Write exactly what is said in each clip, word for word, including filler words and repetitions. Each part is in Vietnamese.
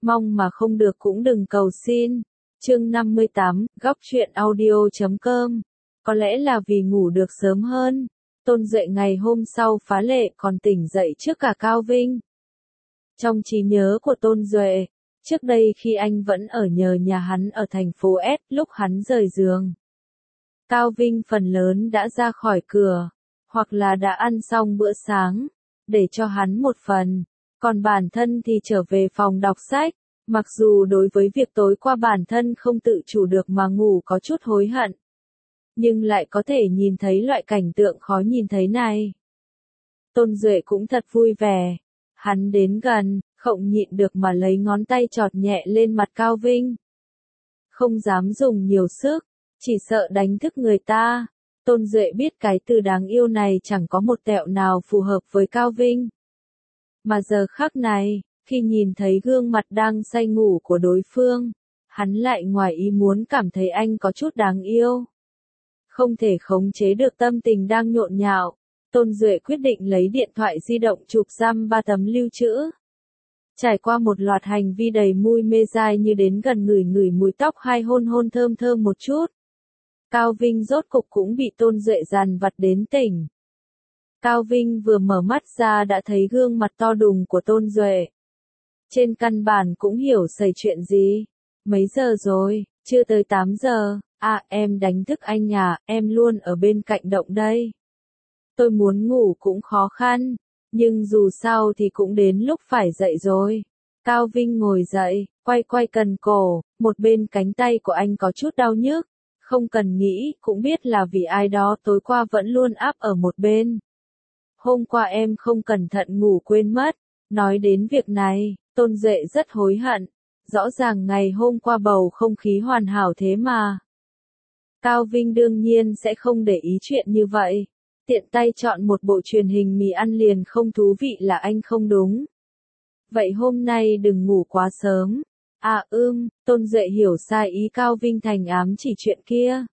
Mong mà không được cũng đừng cầu xin. Chương năm mươi tám, góc truyện audio chấm com. Có lẽ là vì ngủ được sớm hơn, Tôn Duệ ngày hôm sau phá lệ còn tỉnh dậy trước cả Cao Vinh. Trong trí nhớ của Tôn Duệ, trước đây khi anh vẫn ở nhờ nhà hắn ở thành phố S, lúc hắn rời giường, Cao Vinh phần lớn đã ra khỏi cửa, hoặc là đã ăn xong bữa sáng, để cho hắn một phần, còn bản thân thì trở về phòng đọc sách. Mặc dù đối với việc tối qua bản thân không tự chủ được mà ngủ có chút hối hận, nhưng lại có thể nhìn thấy loại cảnh tượng khó nhìn thấy này. Tôn Duệ cũng thật vui vẻ. Hắn đến gần, không nhịn được mà lấy ngón tay chọt nhẹ lên mặt Cao Vinh. Không dám dùng nhiều sức, chỉ sợ đánh thức người ta. Tôn Duệ biết cái từ đáng yêu này chẳng có một tẹo nào phù hợp với Cao Vinh. Mà giờ khắc này, khi nhìn thấy gương mặt đang say ngủ của đối phương, hắn lại ngoài ý muốn cảm thấy anh có chút đáng yêu. Không thể khống chế được tâm tình đang nhộn nhạo, Tôn Duệ quyết định lấy điện thoại di động chụp giam ba tấm lưu trữ. Trải qua một loạt hành vi đầy mùi mê dai như đến gần ngửi ngửi mùi tóc hay hôn hôn thơm thơm một chút, Cao Vinh rốt cục cũng bị Tôn Duệ dằn vặt đến tỉnh. Cao Vinh vừa mở mắt ra đã thấy gương mặt to đùng của Tôn Duệ. Trên căn bản cũng hiểu xảy chuyện gì. Mấy giờ rồi? Chưa tới tám giờ. À, em đánh thức anh à, em luôn ở bên cạnh động đây. Tôi muốn ngủ cũng khó khăn, nhưng dù sao thì cũng đến lúc phải dậy rồi. Cao Vinh ngồi dậy, quay quay cần cổ, một bên cánh tay của anh có chút đau nhức. Không cần nghĩ, cũng biết là vì ai đó tối qua vẫn luôn áp ở một bên. Hôm qua em không cẩn thận ngủ quên mất. Nói đến việc này, Tôn Duệ rất hối hận. Rõ ràng ngày hôm qua bầu không khí hoàn hảo thế mà. Cao Vinh đương nhiên sẽ không để ý chuyện như vậy. Tiện tay chọn một bộ truyền hình mì ăn liền không thú vị là anh không đúng. Vậy hôm nay đừng ngủ quá sớm. À ưm, Tôn Duệ hiểu sai ý Cao Vinh thành ám chỉ chuyện kia.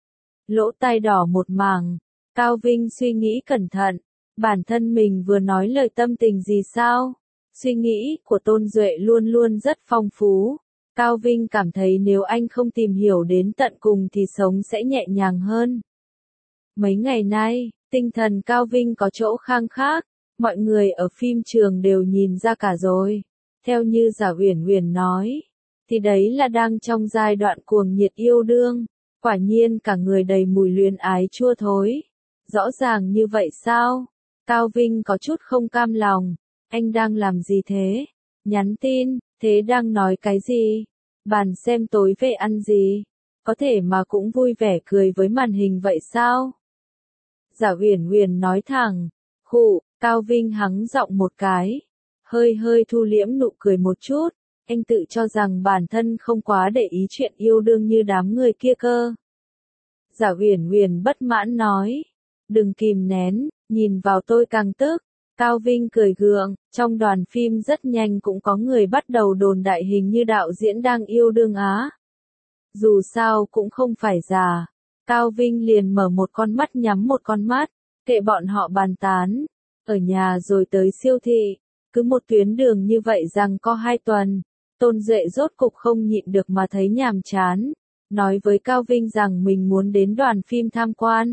Lỗ tai đỏ một mảng. Cao Vinh suy nghĩ cẩn thận. Bản thân mình vừa nói lời tâm tình gì sao? Suy nghĩ của Tôn Duệ luôn luôn rất phong phú. Cao Vinh cảm thấy nếu anh không tìm hiểu đến tận cùng thì sống sẽ nhẹ nhàng hơn. Mấy ngày nay, tinh thần Cao Vinh có chỗ khang khác, mọi người ở phim trường đều nhìn ra cả rồi. Theo như Giả Uyển Uyển nói, thì đấy là đang trong giai đoạn cuồng nhiệt yêu đương, quả nhiên cả người đầy mùi luyến ái chua thối. Rõ ràng như vậy sao? Cao Vinh có chút không cam lòng. Anh đang làm gì thế? Nhắn tin, thế đang nói cái gì? Bàn xem tối về ăn gì? Có thể mà cũng vui vẻ cười với màn hình vậy sao? Giả Uyển Uyển nói thẳng. Khụ, Cao Vinh hắng giọng một cái. Hơi hơi thu liễm nụ cười một chút. Anh tự cho rằng bản thân không quá để ý chuyện yêu đương như đám người kia cơ. Giả Uyển Uyển bất mãn nói. Đừng kìm nén, nhìn vào tôi càng tức. Cao Vinh cười gượng, trong đoàn phim rất nhanh cũng có người bắt đầu đồn đại hình như đạo diễn đang yêu đương á. Dù sao cũng không phải già. Cao Vinh liền mở một con mắt nhắm một con mắt, kệ bọn họ bàn tán. Ở nhà rồi tới siêu thị, cứ một tuyến đường như vậy rằng có hai tuần. Tôn Duệ rốt cục không nhịn được mà thấy nhàm chán. Nói với Cao Vinh rằng mình muốn đến đoàn phim tham quan.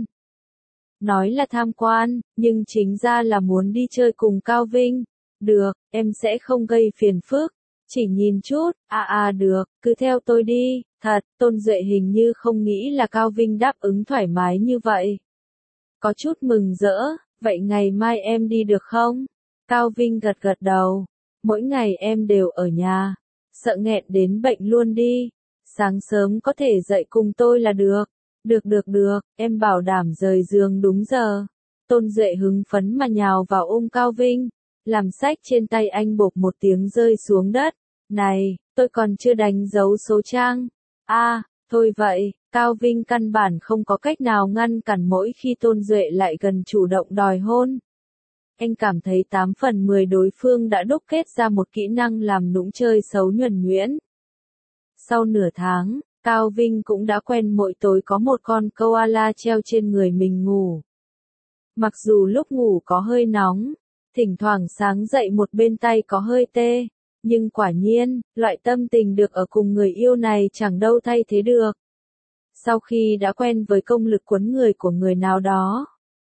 Nói là tham quan, nhưng chính ra là muốn đi chơi cùng Cao Vinh. Được, em sẽ không gây phiền phức. Chỉ nhìn chút, à à được, cứ theo tôi đi. Thật, Tôn Duệ hình như không nghĩ là Cao Vinh đáp ứng thoải mái như vậy. Có chút mừng rỡ, vậy ngày mai em đi được không? Cao Vinh gật gật đầu. Mỗi ngày em đều ở nhà. Sợ nghẹn đến bệnh luôn đi. Sáng sớm có thể dậy cùng tôi là được. Được được được, em bảo đảm rời giường đúng giờ. Tôn Duệ hứng phấn mà nhào vào ôm Cao Vinh. Làm sách trên tay anh bộp một tiếng rơi xuống đất. Này, tôi còn chưa đánh dấu số trang. À, thôi vậy, Cao Vinh căn bản không có cách nào ngăn cản mỗi khi Tôn Duệ lại gần chủ động đòi hôn. Anh cảm thấy tám phần mười đối phương đã đúc kết ra một kỹ năng làm nũng chơi xấu nhuần nhuyễn. Sau nửa tháng, Cao Vinh cũng đã quen mỗi tối có một con koala treo trên người mình ngủ. Mặc dù lúc ngủ có hơi nóng, thỉnh thoảng sáng dậy một bên tay có hơi tê, Nhưng quả nhiên, loại tâm tình được ở cùng người yêu này chẳng đâu thay thế được. Sau khi đã quen với công lực cuốn người của người nào đó,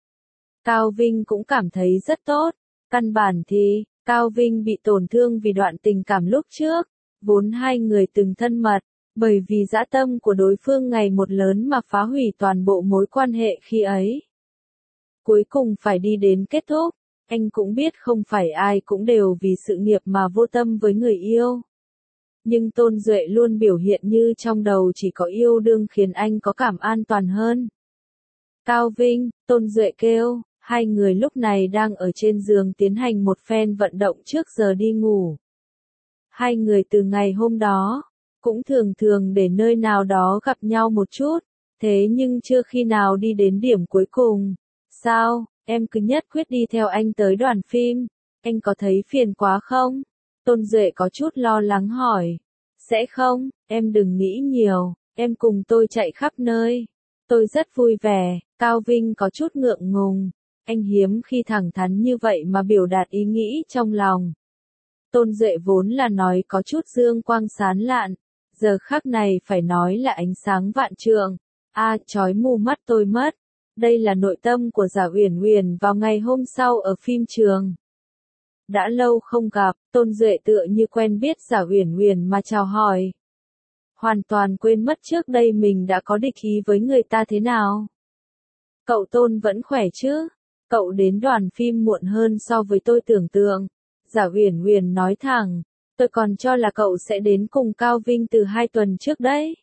Cao Vinh cũng cảm thấy rất tốt. Căn bản thì, Cao Vinh bị tổn thương vì đoạn tình cảm lúc trước, vốn hai người từng thân mật, bởi vì dã tâm của đối phương ngày một lớn mà phá hủy toàn bộ mối quan hệ khi ấy. Cuối cùng phải đi đến kết thúc, anh cũng biết không phải ai cũng đều vì sự nghiệp mà vô tâm với người yêu. Nhưng Tôn Duệ luôn biểu hiện như trong đầu chỉ có yêu đương khiến anh có cảm an toàn hơn. Cao Vinh, Tôn Duệ kêu, hai người lúc này đang ở trên giường tiến hành một phen vận động trước giờ đi ngủ. Hai người từ ngày hôm đó, cũng thường thường để nơi nào đó gặp nhau một chút, thế nhưng chưa khi nào đi đến điểm cuối cùng. Sao, em cứ nhất quyết đi theo anh tới đoàn phim, anh có thấy phiền quá không? Tôn Duệ có chút lo lắng hỏi. Sẽ không, em đừng nghĩ nhiều, em cùng tôi chạy khắp nơi. Tôi rất vui vẻ, Cao Vinh có chút ngượng ngùng. Anh hiếm khi thẳng thắn như vậy mà biểu đạt ý nghĩ trong lòng. Tôn Duệ vốn là nói có chút dương quang sán lạn, giờ khắc này phải nói là ánh sáng vạn trượng. A, chói mù mắt tôi mất. Đây là nội tâm của Giả Uyển Uyển vào ngày hôm sau ở phim trường. Đã lâu không gặp, Tôn Duệ tựa như quen biết Giả Uyển Uyển mà chào hỏi. Hoàn toàn quên mất trước đây mình đã có địch ý với người ta thế nào. Cậu Tôn vẫn khỏe chứ? Cậu đến đoàn phim muộn hơn so với tôi tưởng tượng. Giả Uyển Uyển nói thẳng, tôi còn cho là cậu sẽ đến cùng Cao Vinh từ hai tuần trước đấy.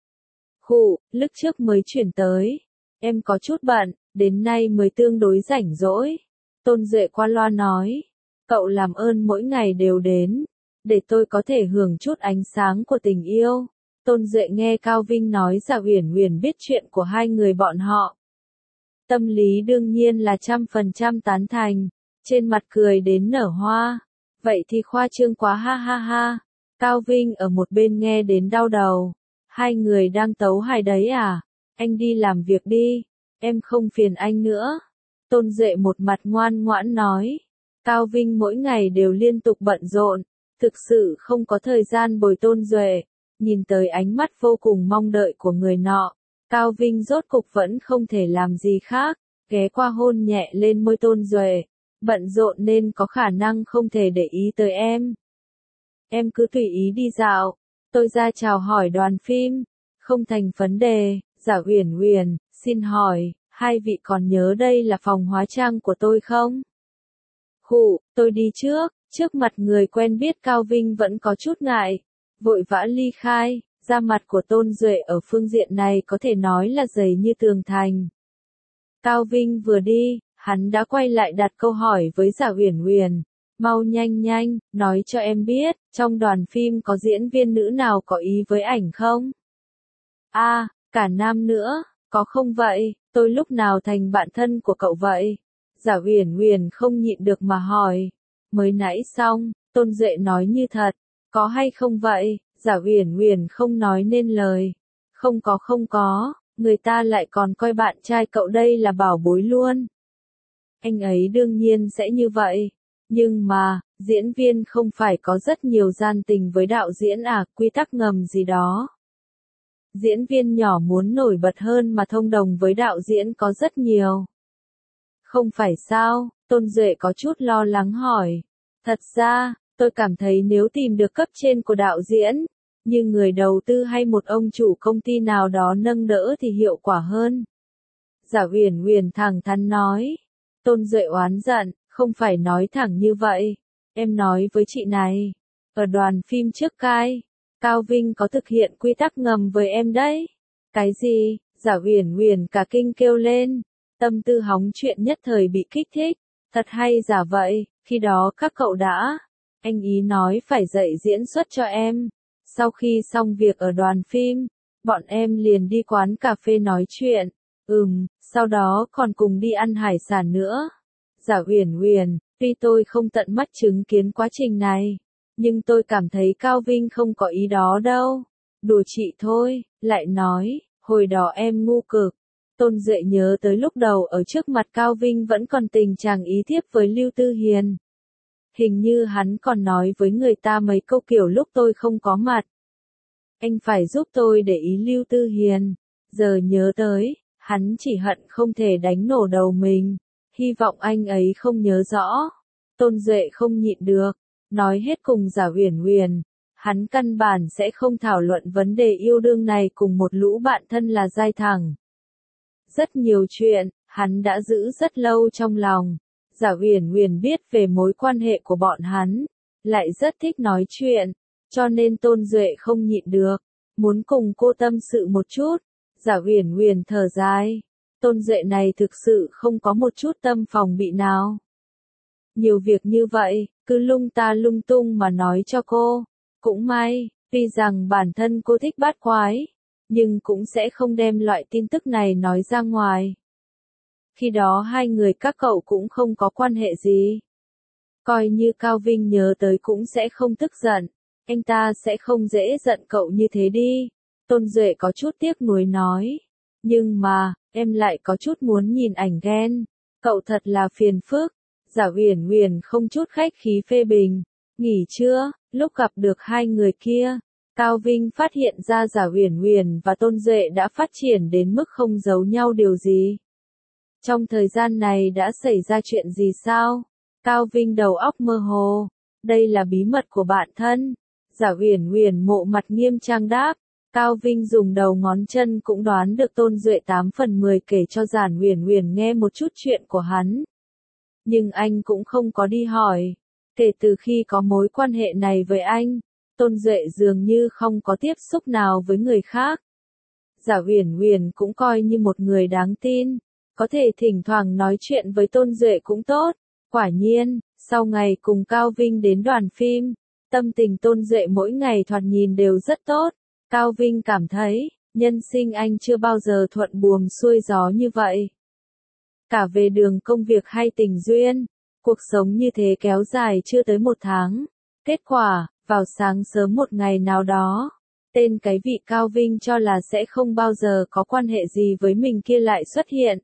Khụ, lúc trước mới chuyển tới. Em có chút bận, đến nay mới tương đối rảnh rỗi. Tôn Duệ qua loa nói, cậu làm ơn mỗi ngày đều đến, để tôi có thể hưởng chút ánh sáng của tình yêu. Tôn Duệ nghe Cao Vinh nói Giả Uyển Uyển biết chuyện của hai người bọn họ. Tâm lý đương nhiên là trăm phần trăm tán thành, trên mặt cười đến nở hoa. Vậy thì khoa trương quá ha ha ha. Cao Vinh ở một bên nghe đến đau đầu. Hai người đang tấu hài đấy à? Anh đi làm việc đi, em không phiền anh nữa. Tôn Duệ một mặt ngoan ngoãn nói. Cao Vinh mỗi ngày đều liên tục bận rộn, thực sự không có thời gian bồi Tôn Duệ. Nhìn tới ánh mắt vô cùng mong đợi của người nọ, Cao Vinh rốt cục vẫn không thể làm gì khác, ghé qua hôn nhẹ lên môi Tôn Duệ. Bận rộn nên có khả năng không thể để ý tới em. Em cứ tùy ý đi dạo, tôi ra chào hỏi đoàn phim, không thành vấn đề. Giả Uyển Uyển, xin hỏi, hai vị còn nhớ đây là phòng hóa trang của tôi không? Khụ, tôi đi trước, trước mặt người quen biết Cao Vinh vẫn có chút ngại, vội vã ly khai. Da mặt của Tôn Duệ ở phương diện này có thể nói là dày như tường thành. Cao Vinh vừa đi, hắn đã quay lại đặt câu hỏi với Giả Uyển Uyển. Mau nhanh nhanh, nói cho em biết, trong đoàn phim có diễn viên nữ nào có ý với ảnh không? A, à, cả nam nữa, có không vậy? Tôi lúc nào thành bạn thân của cậu vậy? Giả Uyển Uyển không nhịn được mà hỏi. Mới nãy xong, Tôn Duệ nói như thật, có hay không vậy? Giả Uyển Uyển không nói nên lời. Không có không có, người ta lại còn coi bạn trai cậu đây là bảo bối luôn. Anh ấy đương nhiên sẽ như vậy. Nhưng mà, diễn viên không phải có rất nhiều gian tình với đạo diễn à, quy tắc ngầm gì đó. Diễn viên nhỏ muốn nổi bật hơn mà thông đồng với đạo diễn có rất nhiều. Không phải sao? Tôn Duệ có chút lo lắng hỏi. Thật ra, tôi cảm thấy nếu tìm được cấp trên của đạo diễn, như người đầu tư hay một ông chủ công ty nào đó nâng đỡ thì hiệu quả hơn. Giả Uyển Uyển thẳng thắn nói. Tôn Duệ oán giận, không phải nói thẳng như vậy. Em nói với chị này, ở đoàn phim trước cai, Cao Vinh có thực hiện quy tắc ngầm với em đấy. Cái gì? Giả Uyển Uyển cả kinh kêu lên. Tâm tư hóng chuyện nhất thời bị kích thích. Thật hay giả vậy, khi đó các cậu đã. Anh ý nói phải dạy diễn xuất cho em. Sau khi xong việc ở đoàn phim, bọn em liền đi quán cà phê nói chuyện. Ừm, sau đó còn cùng đi ăn hải sản nữa. Giả Uyển Uyển, tuy tôi không tận mắt chứng kiến quá trình này, nhưng tôi cảm thấy Cao Vinh không có ý đó đâu. Đùa chị thôi, lại nói, hồi đó em ngu cực. Tôn Duệ nhớ tới lúc đầu ở trước mặt Cao Vinh vẫn còn tình chàng ý thiếp với Lưu Tư Hiền. Hình như hắn còn nói với người ta mấy câu kiểu lúc tôi không có mặt. Anh phải giúp tôi để ý Lưu Tư Hiền. Giờ nhớ tới, hắn chỉ hận không thể đánh nổ đầu mình. Hy vọng anh ấy không nhớ rõ. Tôn Duệ không nhịn được, nói hết cùng Giả Uyển Uyển. Hắn căn bản sẽ không thảo luận vấn đề yêu đương này cùng một lũ bạn thân là dai thẳng. Rất nhiều chuyện, hắn đã giữ rất lâu trong lòng. Giả Uyển Uyển biết về mối quan hệ của bọn hắn, lại rất thích nói chuyện, cho nên Tôn Duệ không nhịn được, muốn cùng cô tâm sự một chút. Giả Uyển Uyển thở dài, Tôn Duệ này thực sự không có một chút tâm phòng bị nào. Nhiều việc như vậy, cứ lung ta lung tung mà nói cho cô. Cũng may, tuy rằng bản thân cô thích bát quái, nhưng cũng sẽ không đem loại tin tức này nói ra ngoài. Khi đó hai người các cậu cũng không có quan hệ gì. Coi như Cao Vinh nhớ tới cũng sẽ không tức giận. Anh ta sẽ không dễ giận cậu như thế đi. Tôn Duệ có chút tiếc nuối nói. Nhưng mà, em lại có chút muốn nhìn ảnh ghen. Cậu thật là phiền phức. Giả Uyển Uyển không chút khách khí phê bình. Nghỉ chưa? Lúc gặp được hai người kia, Cao Vinh phát hiện ra Giả Uyển Uyển và Tôn Duệ đã phát triển đến mức không giấu nhau điều gì. Trong thời gian này đã xảy ra chuyện gì sao? Cao Vinh đầu óc mơ hồ. Đây là bí mật của bạn thân. Giả Uyển Uyển mộ mặt nghiêm trang đáp. Cao Vinh dùng đầu ngón chân cũng đoán được Tôn Duệ tám phần mười kể cho Giả Uyển Uyển nghe một chút chuyện của hắn. Nhưng anh cũng không có đi hỏi. Kể từ khi có mối quan hệ này với anh, Tôn Duệ dường như không có tiếp xúc nào với người khác. Giả Uyển Uyển cũng coi như một người đáng tin, có thể thỉnh thoảng nói chuyện với Tôn Duệ cũng tốt. Quả nhiên, sau ngày cùng Cao Vinh đến đoàn phim, tâm tình Tôn Duệ mỗi ngày thoạt nhìn đều rất tốt. Cao Vinh cảm thấy, nhân sinh anh chưa bao giờ thuận buồm xuôi gió như vậy. Cả về đường công việc hay tình duyên, cuộc sống như thế kéo dài chưa tới một tháng. Kết quả, vào sáng sớm một ngày nào đó, tên cái vị Cao Vinh cho là sẽ không bao giờ có quan hệ gì với mình kia lại xuất hiện.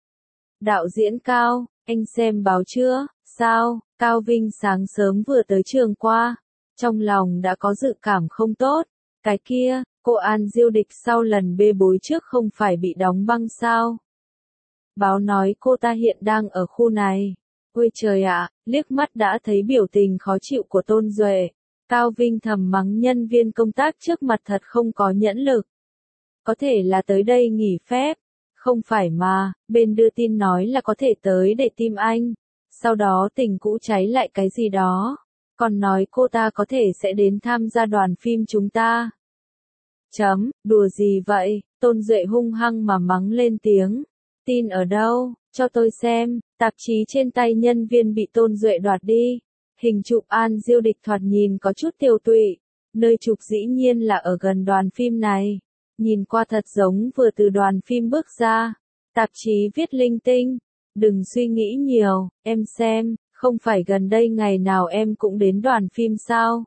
Đạo diễn Cao, anh xem báo chưa? Sao? Cao Vinh sáng sớm vừa tới trường qua, trong lòng đã có dự cảm không tốt. Cái kia, cô An Diêu Địch sau lần bê bối trước không phải bị đóng băng sao? Báo nói cô ta hiện đang ở khu này. Ôi trời ạ, liếc mắt đã thấy biểu tình khó chịu của Tôn Duệ. Cao Vinh thầm mắng nhân viên công tác trước mặt thật không có nhẫn lực. Có thể là tới đây nghỉ phép. Không phải mà, bên đưa tin nói là có thể tới để tìm anh. Sau đó tình cũ cháy lại cái gì đó. Còn nói cô ta có thể sẽ đến tham gia đoàn phim chúng ta. Chấm, đùa gì vậy? Tôn Duệ hung hăng mà mắng lên tiếng. Tin ở đâu? Cho tôi xem. Tạp chí trên tay nhân viên bị Tôn Duệ đoạt đi. Hình chụp An Diêu Địch thoạt nhìn có chút tiều tụy. Nơi chụp dĩ nhiên là ở gần đoàn phim này. Nhìn qua thật giống vừa từ đoàn phim bước ra. Tạp chí viết linh tinh. Đừng suy nghĩ nhiều, em xem, không phải gần đây ngày nào em cũng đến đoàn phim sao?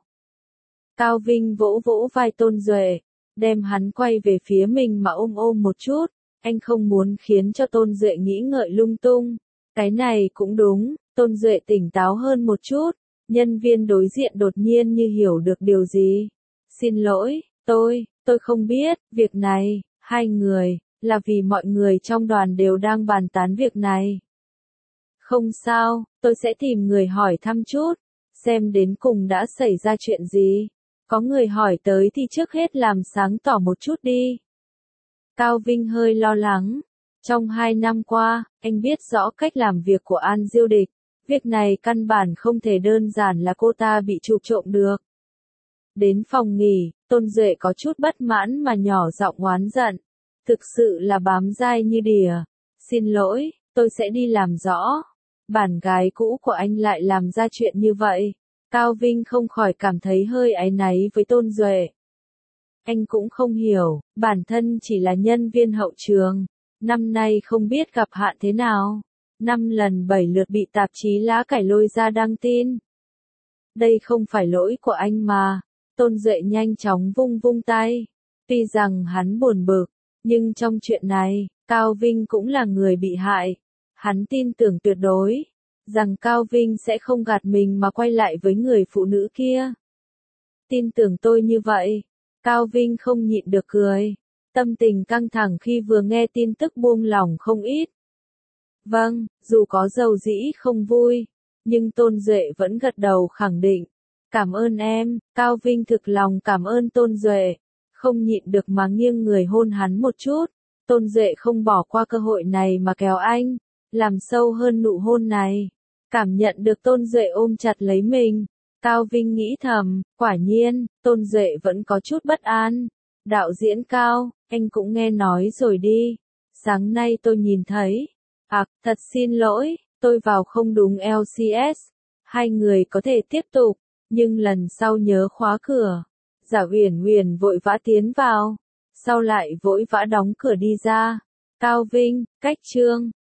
Cao Vinh vỗ vỗ vai Tôn Duệ, đem hắn quay về phía mình mà ôm ôm một chút. Anh không muốn khiến cho Tôn Duệ nghĩ ngợi lung tung. Cái này cũng đúng, Tôn Duệ tỉnh táo hơn một chút. Nhân viên đối diện đột nhiên như hiểu được điều gì. Xin lỗi, tôi, tôi không biết, việc này, hai người, là vì mọi người trong đoàn đều đang bàn tán việc này. Không sao, tôi sẽ tìm người hỏi thăm chút, xem đến cùng đã xảy ra chuyện gì. Có người hỏi tới thì trước hết làm sáng tỏ một chút đi. Cao Vinh hơi lo lắng. Trong hai năm qua, anh biết rõ cách làm việc của An Diêu Địch. Việc này căn bản không thể đơn giản là cô ta bị chụp trộm được. Đến phòng nghỉ, Tôn Duệ có chút bất mãn mà nhỏ giọng oán giận. Thực sự là bám dai như đỉa. Xin lỗi, tôi sẽ đi làm rõ. Bản gái cũ của anh lại làm ra chuyện như vậy. Cao Vinh không khỏi cảm thấy hơi áy náy với Tôn Duệ. Anh cũng không hiểu, bản thân chỉ là nhân viên hậu trường. Năm nay không biết gặp hạn thế nào. Năm lần bảy lượt bị tạp chí lá cải lôi ra đăng tin. Đây không phải lỗi của anh mà. Tôn Duệ nhanh chóng vung vung tay. Tuy rằng hắn buồn bực, nhưng trong chuyện này, Cao Vinh cũng là người bị hại. Hắn tin tưởng tuyệt đối. rằng Cao Vinh sẽ không gạt mình mà quay lại với người phụ nữ kia. Tin tưởng tôi như vậy. Cao Vinh không nhịn được cười. Tâm tình căng thẳng khi vừa nghe tin tức buông lỏng không ít. Vâng, dù có dầu dĩ không vui, nhưng Tôn Duệ vẫn gật đầu khẳng định. Cảm ơn em, Cao Vinh thực lòng cảm ơn Tôn Duệ. Không nhịn được mà nghiêng người hôn hắn một chút. Tôn Duệ không bỏ qua cơ hội này mà kéo anh, làm sâu hơn nụ hôn này. Cảm nhận được Tôn Duệ ôm chặt lấy mình. Cao Vinh nghĩ thầm, quả nhiên, Tôn Duệ vẫn có chút bất an. Đạo diễn Cao, anh cũng nghe nói rồi đi. Sáng nay tôi nhìn thấy. À, thật xin lỗi, tôi vào không đúng lờ xê ét. Hai người có thể tiếp tục, nhưng lần sau nhớ khóa cửa. Giả Uyển Uyển vội vã tiến vào, sau lại vội vã đóng cửa đi ra. Cao Vinh, cách chương